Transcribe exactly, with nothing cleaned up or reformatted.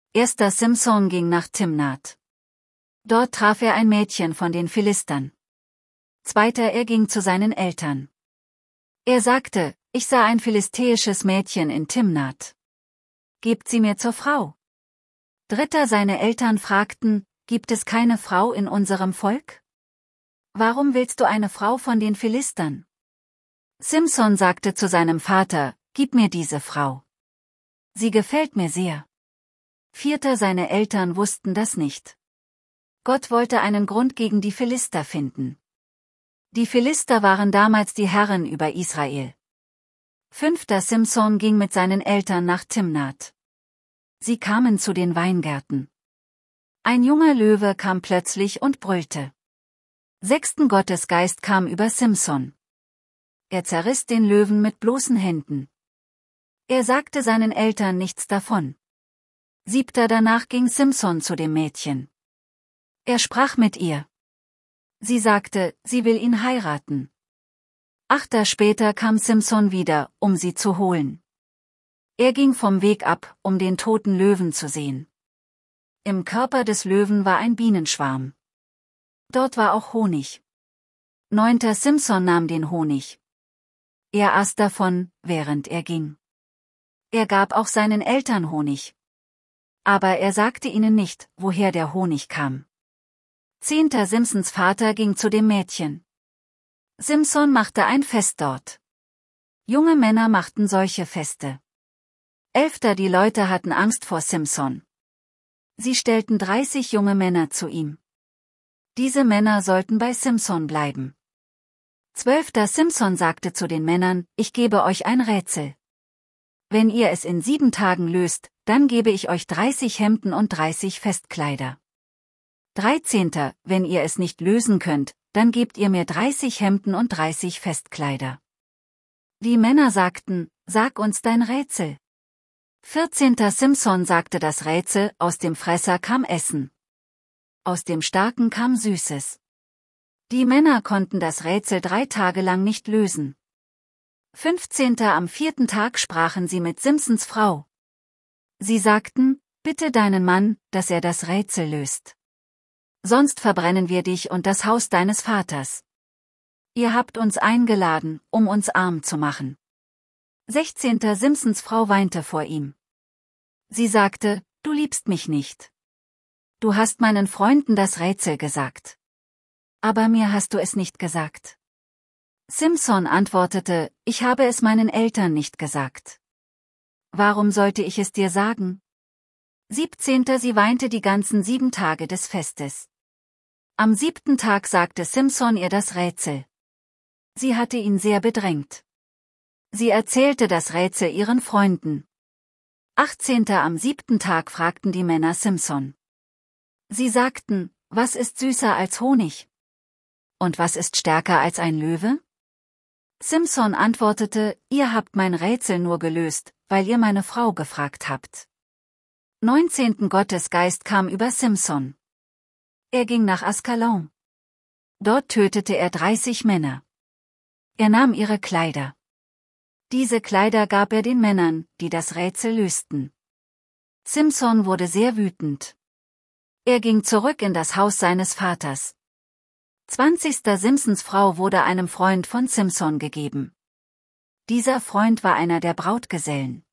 Erster Simson ging nach Timnath. Dort traf er ein Mädchen von den Philistern. Zweiter er ging zu seinen Eltern. Er sagte, ich sah ein philistäisches Mädchen in Timnath. Gebt sie mir zur Frau. Dritter seine Eltern fragten, gibt es keine Frau in unserem Volk? Warum willst du eine Frau von den Philistern? Simson sagte zu seinem Vater, gib mir diese Frau. Sie gefällt mir sehr. Vierter seine Eltern wussten das nicht. Gott wollte einen Grund gegen die Philister finden. Die Philister waren damals die Herren über Israel. Fünfter Simson ging mit seinen Eltern nach Timnath. Sie kamen zu den Weingärten. Ein junger Löwe kam plötzlich und brüllte. Sechsten Gottesgeist kam über Simson. Er zerriss den Löwen mit bloßen Händen. Er sagte seinen Eltern nichts davon. Siebter danach ging Simson zu dem Mädchen. Er sprach mit ihr. Sie sagte, sie will ihn heiraten. Achter später kam Simson wieder, um sie zu holen. Er ging vom Weg ab, um den toten Löwen zu sehen. Im Körper des Löwen war ein Bienenschwarm. Dort war auch Honig. Neunter Simson nahm den Honig. Er aß davon, während er ging. Er gab auch seinen Eltern Honig. Aber er sagte ihnen nicht, woher der Honig kam. Zehnter Simsons Vater ging zu dem Mädchen. Simson machte ein Fest dort. Junge Männer machten solche Feste. Elfter die Leute hatten Angst vor Simson. Sie stellten dreißig junge Männer zu ihm. Diese Männer sollten bei Simson bleiben. Zwölfter Simson sagte zu den Männern, ich gebe euch ein Rätsel. Wenn ihr es in sieben Tagen löst, dann gebe ich euch dreißig Hemden und dreißig Festkleider. Dreizehnter, wenn ihr es nicht lösen könnt, dann gebt ihr mir dreißig Hemden und dreißig Festkleider. Die Männer sagten, sag uns dein Rätsel. Vierzehnter Simson sagte das Rätsel, aus dem Fresser kam Essen. Aus dem Starken kam Süßes. Die Männer konnten das Rätsel drei Tage lang nicht lösen. Fünfzehnter am vierten Tag sprachen sie mit Simsons Frau. Sie sagten, bitte deinen Mann, dass er das Rätsel löst. Sonst verbrennen wir dich und das Haus deines Vaters. Ihr habt uns eingeladen, um uns arm zu machen. Sechzehnter Simsons Frau weinte vor ihm. Sie sagte, du liebst mich nicht. Du hast meinen Freunden das Rätsel gesagt. Aber mir hast du es nicht gesagt. Simson antwortete, ich habe es meinen Eltern nicht gesagt. Warum sollte ich es dir sagen? Siebzehnter Sie weinte die ganzen sieben Tage des Festes. Am siebten Tag sagte Simson ihr das Rätsel. Sie hatte ihn sehr bedrängt. Sie erzählte das Rätsel ihren Freunden. Achtzehnter Am siebten Tag fragten die Männer Simson. Sie sagten, was ist süßer als Honig? Und was ist stärker als ein Löwe? Simson antwortete, ihr habt mein Rätsel nur gelöst, weil ihr meine Frau gefragt habt. Neunzehnten Gottesgeist kam über Simson. Er ging nach Askalon. Dort tötete er dreißig Männer. Er nahm ihre Kleider. Diese Kleider gab er den Männern, die das Rätsel lösten. Simson wurde sehr wütend. Er ging zurück in das Haus seines Vaters. Zwanzigster Simsons Frau wurde einem Freund von Simson gegeben. Dieser Freund war einer der Brautgesellen.